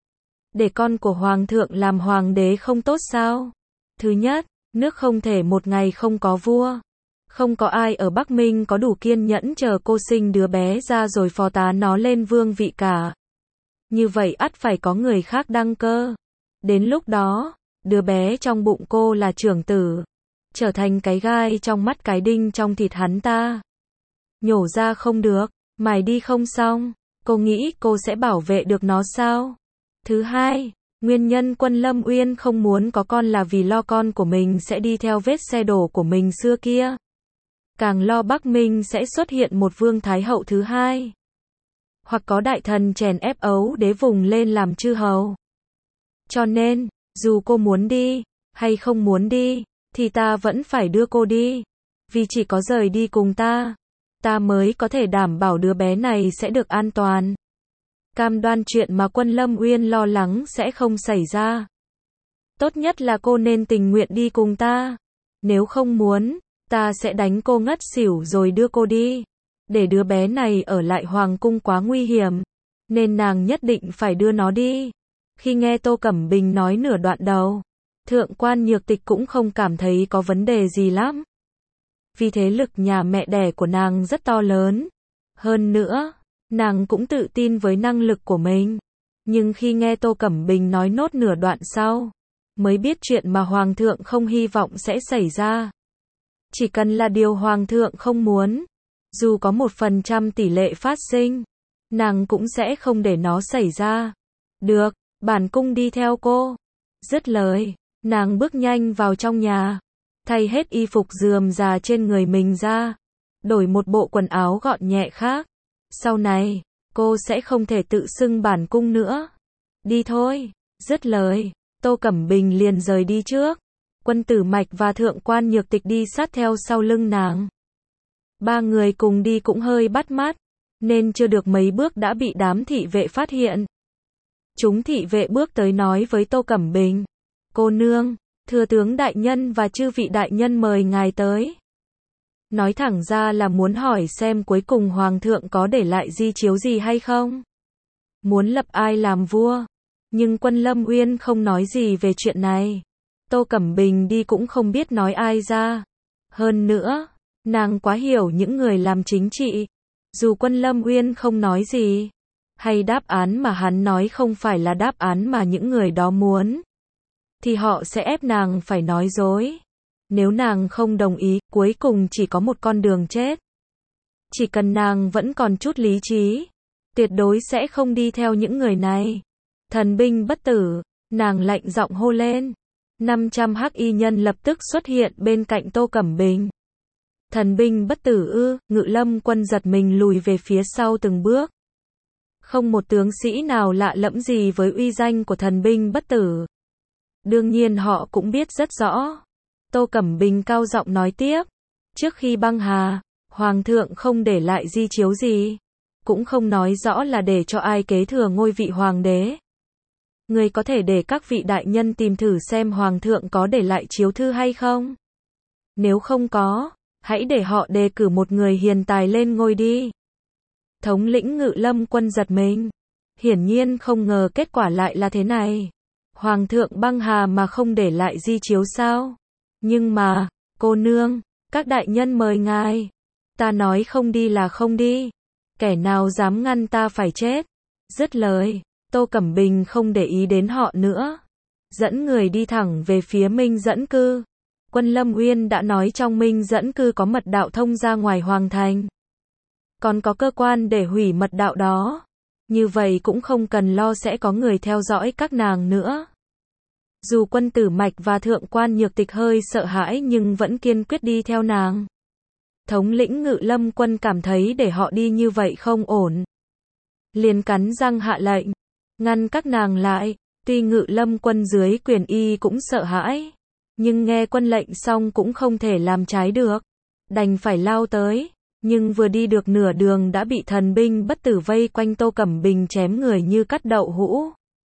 Để con của Hoàng thượng làm hoàng đế không tốt sao? Thứ nhất, nước không thể một ngày không có vua. Không có ai ở Bắc Minh có đủ kiên nhẫn chờ cô sinh đứa bé ra rồi phó tá nó lên vương vị cả. Như vậy ắt phải có người khác đăng cơ. Đến lúc đó, đứa bé trong bụng cô là trưởng tử, trở thành cái gai trong mắt cái đinh trong thịt hắn ta. Nhổ ra không được, mài đi không xong, cô nghĩ cô sẽ bảo vệ được nó sao? Thứ hai, nguyên nhân Quân Lâm Uyên không muốn có con là vì lo con của mình sẽ đi theo vết xe đổ của mình xưa kia. Càng lo Bắc Minh sẽ xuất hiện một vương thái hậu thứ hai. Hoặc có đại thần chèn ép Ấu Đế vùng lên làm chư hầu. Cho nên, dù cô muốn đi, hay không muốn đi, thì ta vẫn phải đưa cô đi. Vì chỉ có rời đi cùng ta, ta mới có thể đảm bảo đứa bé này sẽ được an toàn. Cam đoan chuyện mà Quân Lâm Uyên lo lắng sẽ không xảy ra. Tốt nhất là cô nên tình nguyện đi cùng ta. Nếu không muốn, ta sẽ đánh cô ngất xỉu rồi đưa cô đi. Để đứa bé này ở lại hoàng cung quá nguy hiểm, nên nàng nhất định phải đưa nó đi. Khi nghe Tô Cẩm Bình nói nửa đoạn đầu, Thượng quan Nhược Tịch cũng không cảm thấy có vấn đề gì lắm. Vì thế lực nhà mẹ đẻ của nàng rất to lớn. Hơn nữa, nàng cũng tự tin với năng lực của mình. Nhưng khi nghe Tô Cẩm Bình nói nốt nửa đoạn sau, mới biết chuyện mà Hoàng thượng không hy vọng sẽ xảy ra. Chỉ cần là điều Hoàng thượng không muốn, dù có 1% tỷ lệ phát sinh, nàng cũng sẽ không để nó xảy ra. Được, bản cung đi theo cô. Dứt lời, nàng bước nhanh vào trong nhà, thay hết y phục rườm rà trên người mình ra, đổi một bộ quần áo gọn nhẹ khác. Sau này, cô sẽ không thể tự xưng bản cung nữa. Đi thôi. Dứt lời, Tô Cẩm Bình liền rời đi trước. Quân Tử Mạch và Thượng quan Nhược Tịch đi sát theo sau lưng nàng. Ba người cùng đi cũng hơi bắt mắt, nên chưa được mấy bước đã bị đám thị vệ phát hiện. Chúng thị vệ bước tới nói với Tô Cẩm Bình: "Cô nương, thừa tướng đại nhân và chư vị đại nhân mời ngài tới." Nói thẳng ra là muốn hỏi xem cuối cùng Hoàng thượng có để lại di chiếu gì hay không. Muốn lập ai làm vua. Nhưng Quân Lâm Uyên không nói gì về chuyện này. Tô Cẩm Bình đi cũng không biết nói ai ra. Hơn nữa, nàng quá hiểu những người làm chính trị. Dù Quân Lâm Uyên không nói gì, hay đáp án mà hắn nói không phải là đáp án mà những người đó muốn, thì họ sẽ ép nàng phải nói dối. Nếu nàng không đồng ý, cuối cùng chỉ có một con đường chết. Chỉ cần nàng vẫn còn chút lý trí, tuyệt đối sẽ không đi theo những người này. Thần binh bất tử, nàng lạnh giọng hô lên. 500 hắc y nhân lập tức xuất hiện bên cạnh Tô Cẩm Bình. Thần binh bất tử ư? Ngự Lâm Quân giật mình lùi về phía sau từng bước. Không một tướng sĩ nào lạ lẫm gì với uy danh của thần binh bất tử. Đương nhiên họ cũng biết rất rõ. Tô Cẩm Bình cao giọng nói tiếp. Trước khi băng hà, Hoàng thượng không để lại di chiếu gì. Cũng không nói rõ là để cho ai kế thừa ngôi vị hoàng đế. Người có thể để các vị đại nhân tìm thử xem Hoàng thượng có để lại chiếu thư hay không? Nếu không có, hãy để họ đề cử một người hiền tài lên ngôi đi. Thống lĩnh Ngự Lâm Quân giật mình. Hiển nhiên không ngờ kết quả lại là thế này. Hoàng thượng băng hà mà không để lại di chiếu sao? Nhưng mà, cô nương, các đại nhân mời ngài. Ta nói không đi là không đi. Kẻ nào dám ngăn ta phải chết. Dứt lời, Tô Cẩm Bình không để ý đến họ nữa. Dẫn người đi thẳng về phía Minh Dẫn Cư. Quân Lâm Uyên đã nói trong Minh Dẫn Cư có mật đạo thông ra ngoài hoàng thành. Còn có cơ quan để hủy mật đạo đó. Như vậy cũng không cần lo sẽ có người theo dõi các nàng nữa. Dù Quân Tử Mạch và Thượng quan Nhược Tịch hơi sợ hãi nhưng vẫn kiên quyết đi theo nàng. Thống lĩnh Ngự Lâm Quân cảm thấy để họ đi như vậy không ổn. Liền cắn răng hạ lệnh, ngăn các nàng lại. Tuy Ngự Lâm Quân dưới quyền y cũng sợ hãi, nhưng nghe quân lệnh xong cũng không thể làm trái được. Đành phải lao tới, nhưng vừa đi được nửa đường đã bị thần binh bất tử vây quanh. Tô Cẩm Bình chém người như cắt đậu hũ.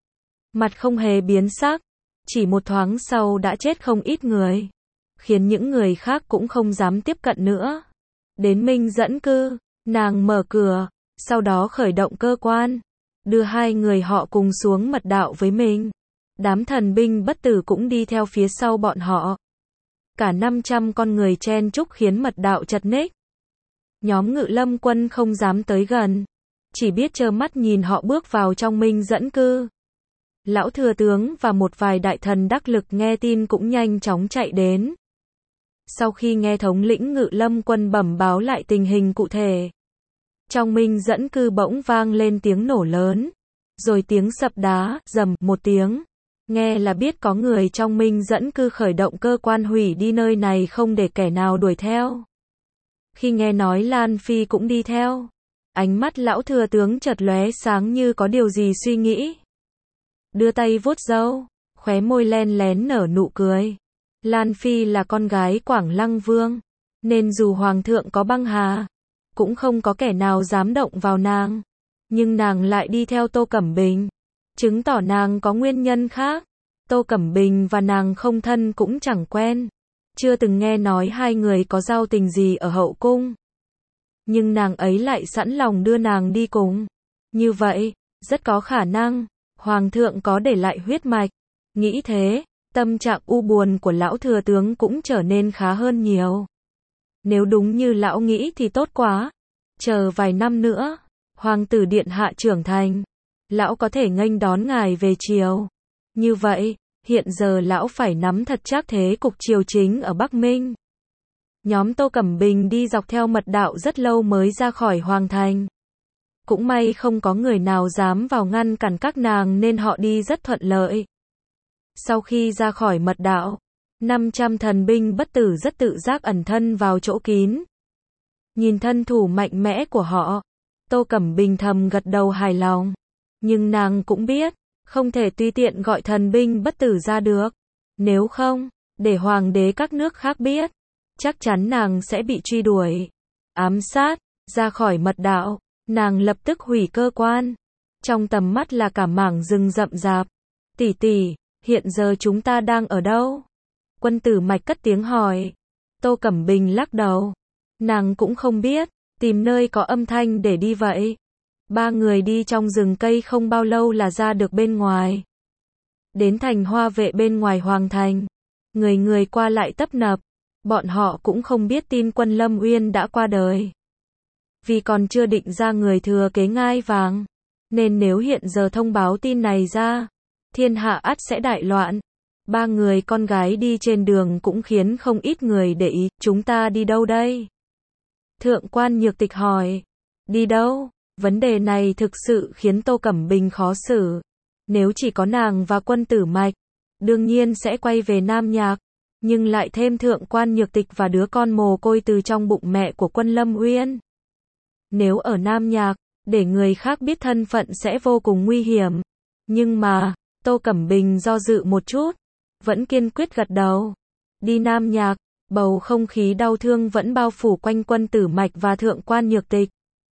Mặt không hề biến sắc, chỉ một thoáng sau đã chết không ít người, khiến những người khác cũng không dám tiếp cận nữa. Đến Minh Dẫn Cư, nàng mở cửa, sau đó khởi động cơ quan, đưa hai người họ cùng xuống mật đạo với mình. Đám thần binh bất tử cũng đi theo phía sau bọn họ. Cả 500 con người chen chúc khiến mật đạo chật ních. Nhóm Ngự Lâm Quân không dám tới gần, chỉ biết trơ mắt nhìn họ bước vào trong Minh Dẫn Cư. Lão thừa tướng và một vài đại thần đắc lực nghe tin cũng nhanh chóng chạy đến. Sau khi nghe thống lĩnh Ngự Lâm Quân bẩm báo lại tình hình cụ thể, trong Minh Dẫn Cư bỗng vang lên tiếng nổ lớn, rồi tiếng sập đá, rầm một tiếng. Nghe là biết có người trong Minh Dẫn Cư khởi động cơ quan hủy đi nơi này không để kẻ nào đuổi theo. Khi nghe nói Lan Phi cũng đi theo, ánh mắt lão thừa tướng chợt lóe sáng như có điều gì suy nghĩ. Đưa tay vuốt râu, khóe môi len lén nở nụ cười. Lan Phi là con gái Quảng Lăng Vương, nên dù Hoàng thượng có băng hà, cũng không có kẻ nào dám động vào nàng. Nhưng nàng lại đi theo Tô Cẩm Bình, chứng tỏ nàng có nguyên nhân khác. Tô Cẩm Bình và nàng không thân cũng chẳng quen, chưa từng nghe nói hai người có giao tình gì ở hậu cung. Nhưng nàng ấy lại sẵn lòng đưa nàng đi cùng. Như vậy, rất có khả năng Hoàng thượng có để lại huyết mạch. Nghĩ thế, tâm trạng u buồn của lão thừa tướng cũng trở nên khá hơn nhiều. Nếu đúng như lão nghĩ thì tốt quá. Chờ vài năm nữa, Hoàng tử điện hạ trưởng thành, lão có thể nghênh đón ngài về triều. Như vậy, hiện giờ lão phải nắm thật chắc thế cục triều chính ở Bắc Minh. Nhóm Tô Cẩm Bình đi dọc theo mật đạo rất lâu mới ra khỏi hoàng thành. Cũng may không có người nào dám vào ngăn cản các nàng nên họ đi rất thuận lợi. Sau khi ra khỏi mật đạo, 500 thần binh bất tử rất tự giác ẩn thân vào chỗ kín. Nhìn thân thủ mạnh mẽ của họ, Tô Cẩm Bình thầm gật đầu hài lòng. Nhưng nàng cũng biết, không thể tùy tiện gọi thần binh bất tử ra được. Nếu không, để hoàng đế các nước khác biết, chắc chắn nàng sẽ bị truy đuổi, ám sát. Ra khỏi mật đạo, nàng lập tức hủy cơ quan. Trong tầm mắt là cả mảng rừng rậm rạp. Tỷ tỷ, hiện giờ chúng ta đang ở đâu? Quân Tử Mạch cất tiếng hỏi. Tô Cẩm Bình lắc đầu. Nàng cũng không biết, tìm nơi có âm thanh để đi vậy. Ba người đi trong rừng cây không bao lâu là ra được bên ngoài. Đến thành Hoa Vệ bên ngoài hoàng thành. Người người qua lại tấp nập. Bọn họ cũng không biết tin Quân Lâm Uyên đã qua đời. Vì còn chưa định ra người thừa kế ngai vàng, nên nếu hiện giờ thông báo tin này ra, thiên hạ ắt sẽ đại loạn. Ba người con gái đi trên đường cũng khiến không ít người để ý. Chúng ta đi đâu đây? Thượng quan Nhược Tịch hỏi. Đi đâu? Vấn đề này thực sự khiến Tô Cẩm Bình khó xử. Nếu chỉ có nàng và Quân Tử Mạch, đương nhiên sẽ quay về Nam Nhạc, nhưng lại thêm Thượng quan Nhược Tịch và đứa con mồ côi từ trong bụng mẹ của Quân Lâm Uyên. Nếu ở Nam Nhạc, để người khác biết thân phận sẽ vô cùng nguy hiểm. Nhưng mà, Tô Cẩm Bình do dự một chút, vẫn kiên quyết gật đầu. Đi Nam Nhạc, bầu không khí đau thương vẫn bao phủ quanh Quân Tử Mạch và Thượng quan Nhược Tịch.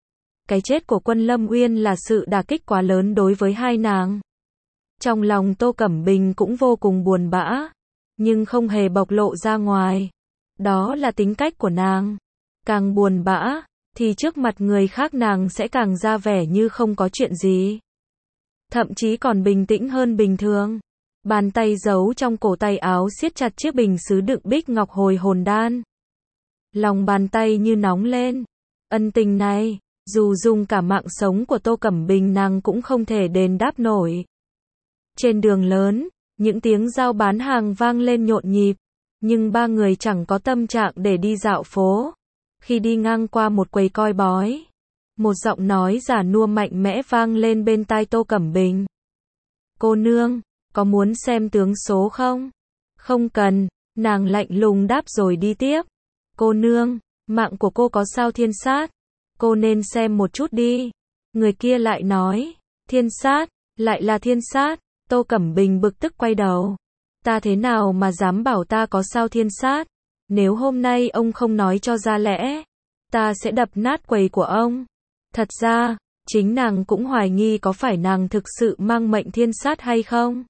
Cái chết của Quân Lâm Uyên là sự đả kích quá lớn đối với hai nàng. Trong lòng Tô Cẩm Bình cũng vô cùng buồn bã, nhưng không hề bộc lộ ra ngoài. Đó là tính cách của nàng. Càng buồn bã, thì trước mặt người khác nàng sẽ càng ra vẻ như không có chuyện gì. Thậm chí còn bình tĩnh hơn bình thường. Bàn tay giấu trong cổ tay áo siết chặt chiếc bình sứ đựng bích ngọc hồi hồn đan. Lòng bàn tay như nóng lên. Ân tình này, dù dùng cả mạng sống của Tô Cẩm Bình nàng cũng không thể đền đáp nổi. Trên đường lớn, những tiếng giao bán hàng vang lên nhộn nhịp, nhưng ba người chẳng có tâm trạng để đi dạo phố. Khi đi ngang qua một quầy coi bói, một giọng nói già nua mạnh mẽ vang lên bên tai Tô Cẩm Bình. Cô nương, có muốn xem tướng số không? Không cần, nàng lạnh lùng đáp rồi đi tiếp. Cô nương, mạng của cô có sao thiên sát? Cô nên xem một chút đi. Người kia lại nói, thiên sát, lại là thiên sát. Tô Cẩm Bình bực tức quay đầu. Ta thế nào mà dám bảo ta có sao thiên sát? Nếu hôm nay ông không nói cho ra lẽ, ta sẽ đập nát quầy của ông. Thật ra, chính nàng cũng hoài nghi có phải nàng thực sự mang mệnh thiên sát hay không.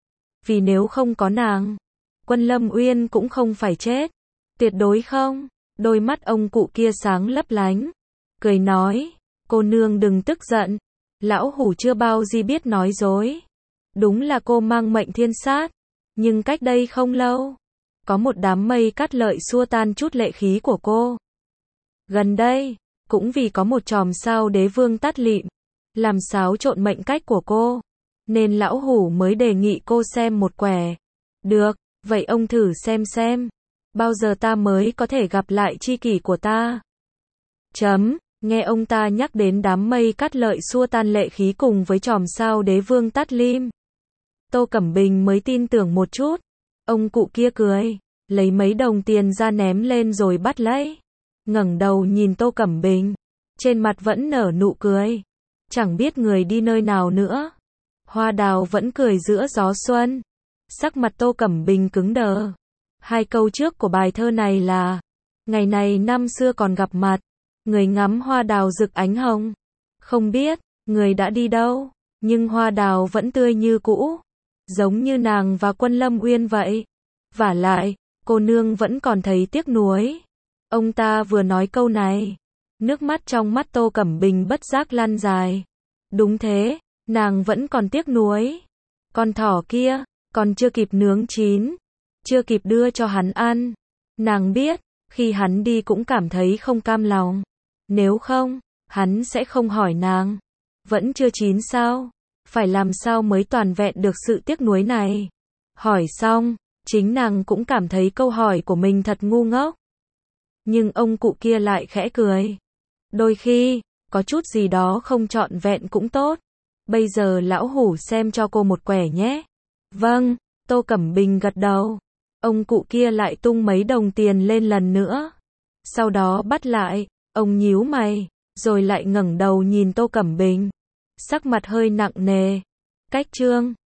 Vì nếu không có nàng, Quân Lâm Uyên cũng không phải chết. Tuyệt đối không. Đôi mắt ông cụ kia sáng lấp lánh, cười nói, cô nương đừng tức giận. Lão hủ chưa bao giờ biết nói dối. Đúng là cô mang mệnh thiên sát. Nhưng cách đây không lâu, có một đám mây cát lợi xua tan chút lệ khí của cô. Gần đây, cũng vì có một chòm sao đế vương tắt lịm, làm xáo trộn mệnh cách của cô, nên lão hủ mới đề nghị cô xem một quẻ. Được, vậy ông thử xem. Bao giờ ta mới có thể gặp lại tri kỷ của ta? Nghe ông ta nhắc đến đám mây cát lợi xua tan lệ khí cùng với chòm sao đế vương tắt lim, Tô Cẩm Bình mới tin tưởng một chút. Ông cụ kia cười, lấy mấy đồng tiền ra ném lên rồi bắt lấy. Ngẩng đầu nhìn Tô Cẩm Bình, trên mặt vẫn nở nụ cười. Chẳng biết người đi nơi nào nữa. Hoa đào vẫn cười giữa gió xuân. Sắc mặt Tô Cẩm Bình cứng đờ. Hai câu trước của bài thơ này là: ngày này năm xưa còn gặp mặt, người ngắm hoa đào rực ánh hồng. Không biết, người đã đi đâu, nhưng hoa đào vẫn tươi như cũ. Giống như nàng và Quân Lâm Uyên vậy. Vả lại, cô nương vẫn còn thấy tiếc nuối. Ông ta vừa nói câu này, nước mắt trong mắt Tô Cẩm Bình bất giác lăn dài. Đúng thế, nàng vẫn còn tiếc nuối. Con thỏ kia, còn chưa kịp nướng chín, chưa kịp đưa cho hắn ăn. Nàng biết, khi hắn đi cũng cảm thấy không cam lòng. Nếu không, hắn sẽ không hỏi nàng. Vẫn chưa chín sao? Phải làm sao mới toàn vẹn được sự tiếc nuối này? Hỏi xong, chính nàng cũng cảm thấy câu hỏi của mình thật ngu ngốc. Nhưng ông cụ kia lại khẽ cười. Đôi khi, có chút gì đó không trọn vẹn cũng tốt. Bây giờ lão hủ xem cho cô một quẻ nhé. Vâng, Tô Cẩm Bình gật đầu. Ông cụ kia lại tung mấy đồng tiền lên lần nữa. Sau đó bắt lại, ông nhíu mày, rồi lại ngẩng đầu nhìn Tô Cẩm Bình. Sắc mặt hơi nặng nề. Cách chương